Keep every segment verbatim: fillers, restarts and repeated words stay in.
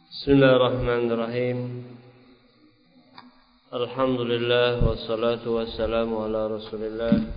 Bismillahirrahmanirrahim. Alhamdulillah wassalatu wassalamu ala Rasulillah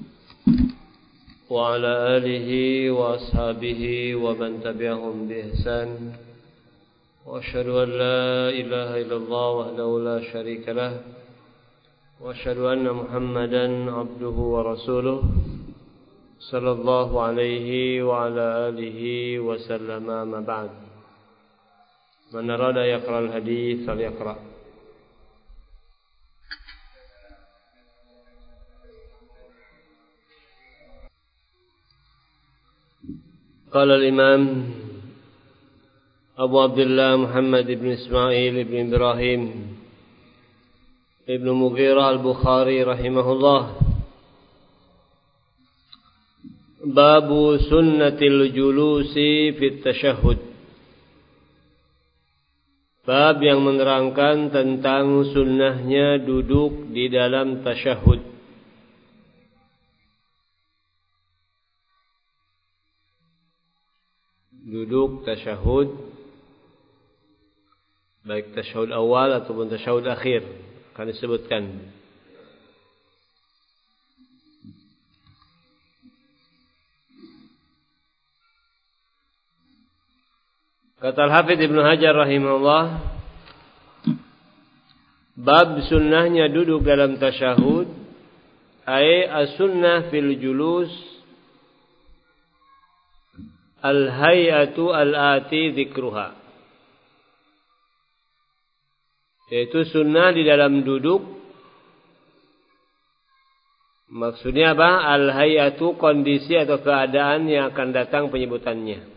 wa ala alihi wa ashabihi wa man tabi'ahum bi ihsan. Wa asyhadu an la ilaha illallah wahdahu la syarika lah wa asyhadu anna Muhammadan abduhu wa rasuluh sallallahu alaihi wa ala alihi wa sallama ma ba'd. Man arada yaqra al-hadits falyaqra. Qala al-imam Abu Abdullah Muhammad ibn Ismail ibn Ibrahim ibn Mughirah al-Bukhari rahimahullah. Babu sunnatil julusi fit tashahhud. Bab yang menerangkan tentang sunnahnya duduk di dalam tasyahud. Duduk tasyahud, baik tasyahud awal ataupun tasyahud akhir, akan disebutkan. Kata Al-Hafidz Ibnu Hajar rahimahullah, bab sunnahnya duduk dalam tasyahud, ay as-sunnah fil julus al-hay'atu al-ati dzikruha. Yaitu sunnah di dalam duduk. Maksudnya apa? Al-hay'atu, kondisi atau keadaan yang akan datang penyebutannya.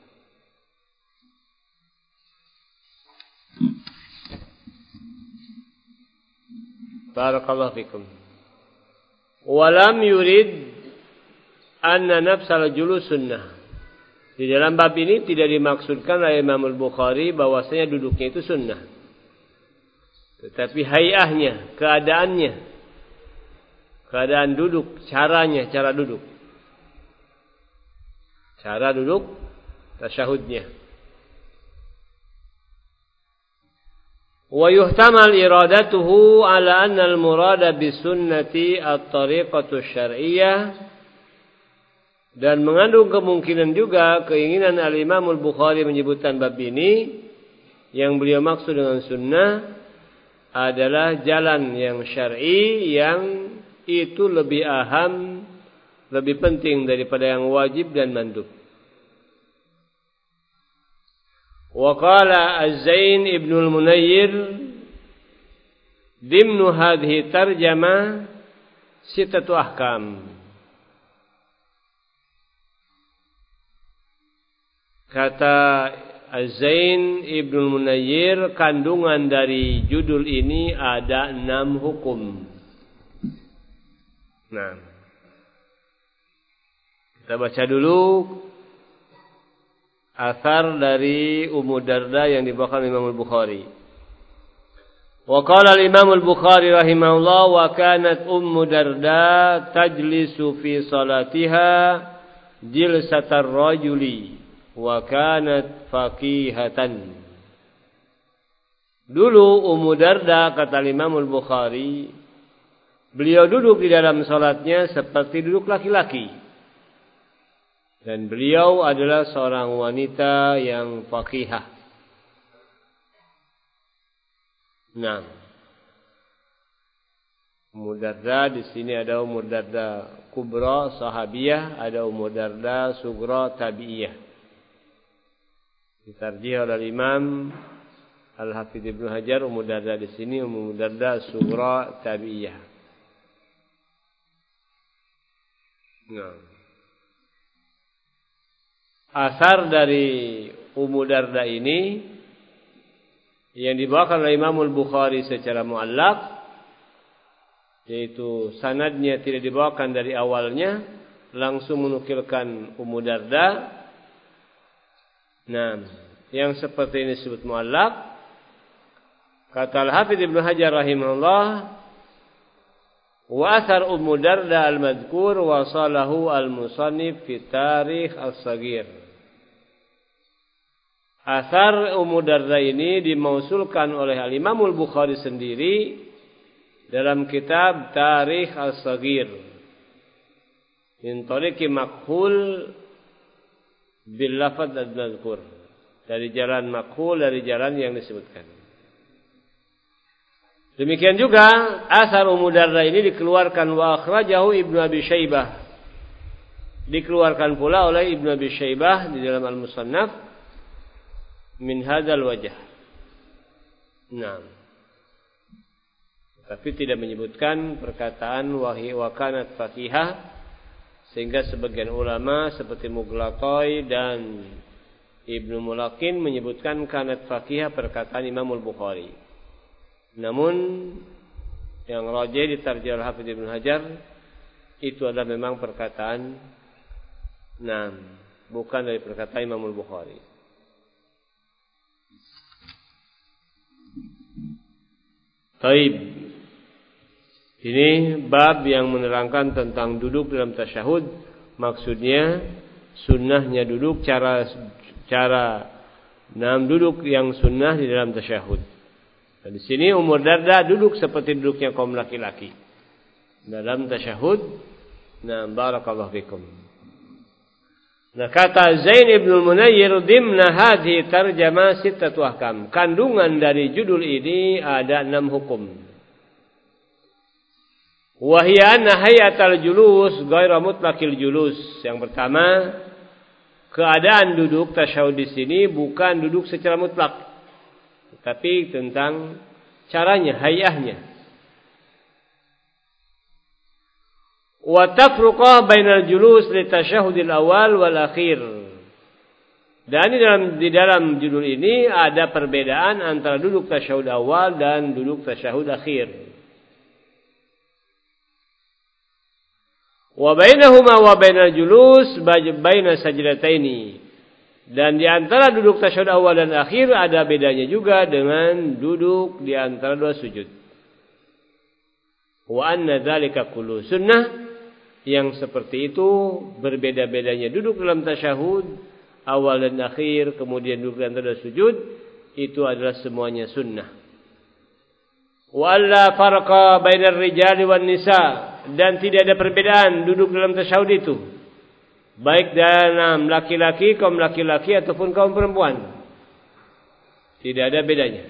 Barakallahu fikum. Walam yurid anna nafsal julus sunnah. Di dalam bab ini tidak dimaksudkan oleh Imam Al-Bukhari bahwasanya duduknya itu sunnah. Tetapi hayahnya, keadaannya. Keadaan duduk, caranya, cara duduk. Cara duduk tasyahudnya. Wa yuhtamal iradatuhu ala anna al-murada bisunnati at-tariqatu syar'iyyah, dan mengandung kemungkinan juga keinginan al-Imam Al-Bukhari menyebutkan bab ini yang beliau maksud dengan sunnah adalah jalan yang syar'i yang itu lebih aham, lebih penting daripada yang wajib dan mandub. Wa qala Az-Zain ibn al-Munayyir dimnu hadhihi tarjamah sittatu ahkam. Kata Az-Zain ibn al-Munayyir, kandungan dari judul ini ada enam hukum. Nah, kita baca dulu asar dari Ummu Darda yang dibawakan Imam Al-Bukhari. Wa qala al-Imam Al-Bukhari rahimahullah, wa kanat Ummu Darda tajlisu fi salatiha jilsatar rajuli wa kanat faqihatan. Dulu Ummu Darda, kata Imam Al-Bukhari, beliau duduk di dalam salatnya seperti duduk laki-laki. Dan beliau adalah seorang wanita yang faqihah. Nah, Ummu Darda di sini ada Ummu Darda Kubra sahabiyah, ada Ummu Darda Sugra tabi'iyah. Ditarjih oleh Imam Al-Hafidz Ibnu Hajar, Ummu Darda di sini Ummu Darda Sugra tabi'iyah. Nah, asar dari Ummu Darda ini yang dibawakan oleh Imam Al-Bukhari secara mu'allaq, yaitu sanadnya tidak dibawakan dari awalnya, langsung menukilkan Ummu Darda. Nah, yang seperti ini disebut mu'allaq. Kata Al-Hafidz Ibnu Hajar rahimahullah, wa athar Ummu Darda al-madhkur wasalahu al-musannif fi tarikh as-saghir. Asar Ummu Darda ini dimausulkan oleh Al-Imam Al-Bukhari sendiri dalam kitab Tarikh As-Saghir min tariqi Makhul bil lafadz al-mazkur, dari jalan Makhul, dari jalan yang disebutkan. Demikian juga asar Ummu Darda ini dikeluarkan wa akhrajahu Ibnu Abi Syaibah, dikeluarkan pula oleh Ibnu Abi Syaibah di dalam Al-Musannaf min hadzal wajh. Naam. Tapi tidak menyebutkan perkataan wahi wa kanat faqihah, sehingga sebagian ulama seperti Mughlaqai dan Ibnu Mulaqin menyebutkan kanat faqihah perkataan Imam Al-Bukhari. Namun yang rajih di tarjih Al-Hafidz Ibnu Hajar itu adalah memang perkataan Naam, bukan dari perkataan Imam Al-Bukhari. Taib. Ini bab yang menerangkan tentang duduk dalam tasyahud. Maksudnya sunnahnya duduk, cara cara naam duduk yang sunnah di dalam tasyahud. Nah, di sini Ummu Darda duduk seperti duduknya kaum laki-laki dalam tasyahud. Nah, barakallahu fikum. Nah, kata Zain ibn al-Munayyir dimna hadhi tarjama sittatu ahkam. Kandungan dari judul ini ada enam hukum. Wahia anna hayatal julus ghairu mutlaqil julus. Yang pertama, keadaan duduk tasyahud di sini bukan duduk secara mutlak, tapi tentang caranya, hayahnya. Wa tafruqa bainal julus li tasyahudil awal wal akhir. Dan di dalam di dalam judul ini ada perbedaan antara duduk tasyahud awal dan duduk tasyahud akhir. Wa bainahuma wa bainal julus baina sajdataini. Dan di antara duduk tasyahud awal dan akhir ada bedanya juga dengan duduk di antara dua sujud. Wa anna dzalika kullu sunnah, yang seperti itu berbeda-bedanya duduk dalam tasyahud awal dan akhir, kemudian duduk di antara dua sujud, itu adalah semuanya sunnah. Wa alla farqa bainar rijali wan nisa, dan tidak ada perbedaan duduk dalam tasyahud itu, baik dalam laki-laki, kaum laki-laki ataupun kaum perempuan. Tidak ada bedanya.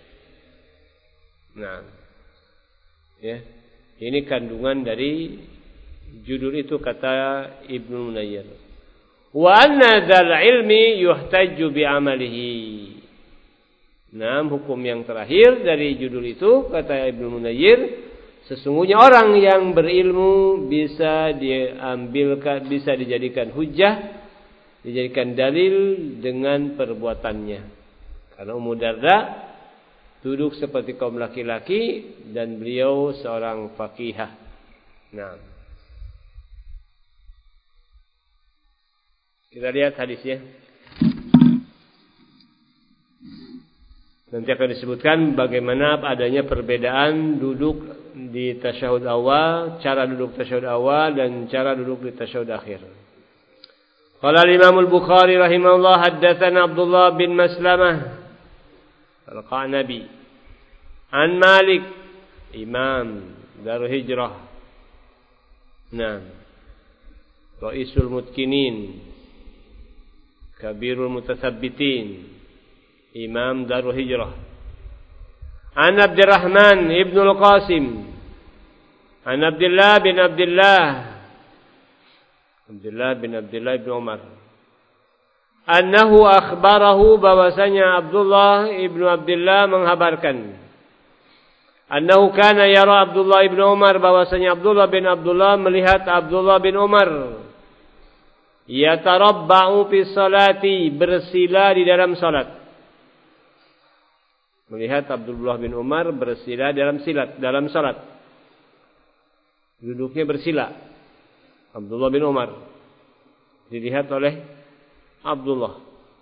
Nah, ya, ini kandungan dari judul itu, kata Ibnu Munayyir. Wa anna dzal ilmi yuhtajju bi amalihi. Nah, hukum yang terakhir dari judul itu, kata Ibnu Munayyir, sesungguhnya orang yang berilmu bisa diambilkan, bisa dijadikan hujjah, dijadikan dalil dengan perbuatannya. Karena Ummu Darda duduk seperti kaum laki-laki dan beliau seorang faqihah. Nah, kita lihat hadisnya. Nanti akan disebutkan bagaimana adanya perbedaan duduk di tasyahud awal, cara duduk tasyahud awal dan cara duduk di tasyahud akhir. Qala al-Imam al-Bukhari rahimahullah haddatsana Abdullah bin Maslamah al-Qanabi an Malik, Imam Darul Hijrah. Nah, Raisul Mutkinin, Kabirul Mutasabbitin, Imam Darul Hijrah. An Abdurrahman ibn al-Qasim, an Abdullah bin Abdullah, Abdullah bin Abdullah bin Umar, annahu akhbarahu, bahwasanya Abdullah ibn Abdullah menghabarkan, annahu kana yara Abdullah ibn Umar, bahwasanya Abdullah bin Abdullah melihat Abdullah bin Umar yatarabba'u fi salati, bersila di dalam salat. Melihat Abdullah bin Umar bersila dalam silat, dalam salat. Duduknya bersila. Abdullah bin Umar dilihat oleh Abdullah.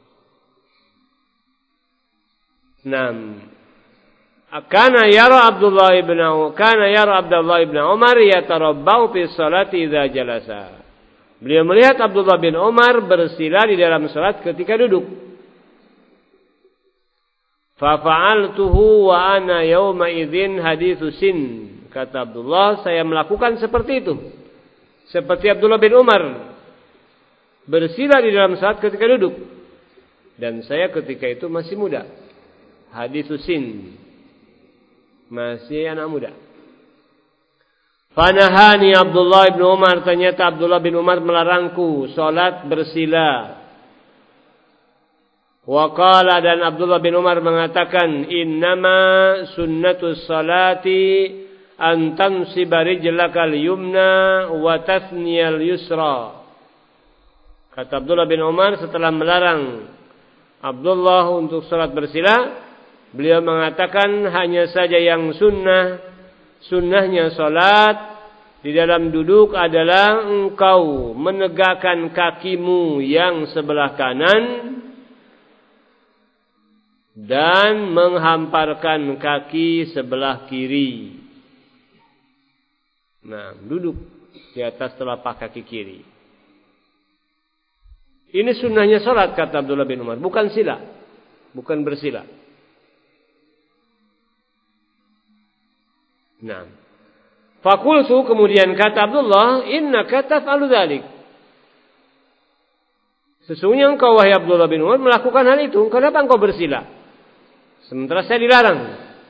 Naam. Kana yara Abdullah ibn kana yara Abdullah ibn Umar yatarabba'u fi salati idza jalasa. Beliau melihat Abdullah bin Umar bersila di dalam salat ketika duduk. Fa fa'altuhu wa ana yawma idzin haditsu sin. Kata Abdullah, saya melakukan seperti itu. Seperti Abdullah bin Umar bersila di dalam salat ketika duduk. Dan saya ketika itu masih muda. Haditsu sin. Masih anak muda. Fanahani Abdullah bin Umar, ternyata Abdullah bin Umar melarangku salat bersila. Wa qala, dan Abdullah bin Umar mengatakan, innama sunnatus salati an tansiba rijlakal yumna wa tathniyal yusra. Kata Abdullah bin Umar setelah melarang Abdullah untuk salat bersila, beliau mengatakan hanya saja yang sunnah, sunnahnya salat di dalam duduk adalah engkau menegakkan kakimu yang sebelah kanan dan menghamparkan kaki sebelah kiri. Nah, duduk di atas telapak kaki kiri. Ini sunnahnya salat, kata Abdullah bin Umar, bukan sila, bukan bersila. Nah, fakultu, kemudian kata Abdullah, innaka taf'alu dzalik. Sesungguhnya engkau, wahai Abdullah bin Umar, melakukan hal itu. Kenapa engkau bersila? Sementara saya dilarang.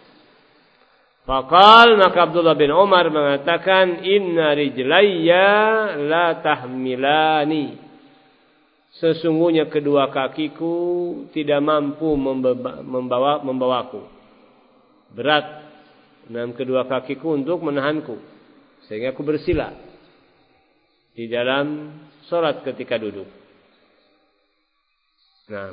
Faqal, maka Abdullah bin Umar mengatakan, inna rijlayya la tahmilani. Sesungguhnya kedua kakiku tidak mampu membawa, membawa membawaku. Berat dalam kedua kakiku untuk menahanku, sehingga aku bersila di dalam salat ketika duduk. Nah,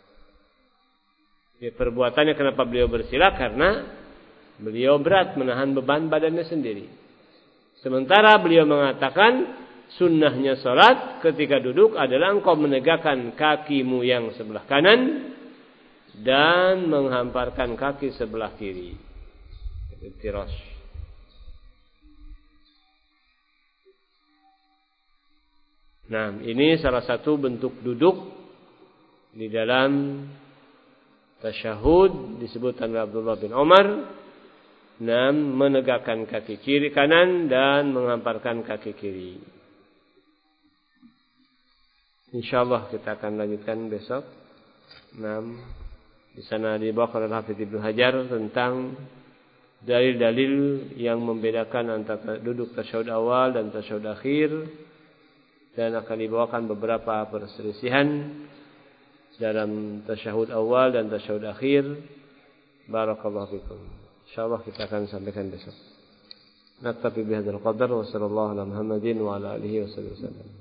ya, perbuatannya kenapa beliau bersila? Karena beliau berat menahan beban badannya sendiri. Sementara beliau mengatakan sunnahnya salat ketika duduk adalah engkau menegakkan kakimu yang sebelah kanan dan menghamparkan kaki sebelah kiri. Iftirash. Nah, ini salah satu bentuk duduk di dalam tasyahud disebutkan oleh Abdullah bin Umar. Nah, menegakkan kaki kiri kanan dan menghamparkan kaki kiri. Insyaallah kita akan lanjutkan besok. Nah, di sana dibawakan oleh Hafidz Ibnu Hajar tentang dalil-dalil yang membedakan antara duduk tasyahud awal dan tasyahud akhir, dan akan dibawakan beberapa perselisihan dalam tasyahud awal dan tasyahud akhir. Barakallahu fikum. Insyaallah kita akan sampaikan besok. Naktafi bihadzal qadar wa sallallahu ala Muhammadin wa ala alihi wasallam.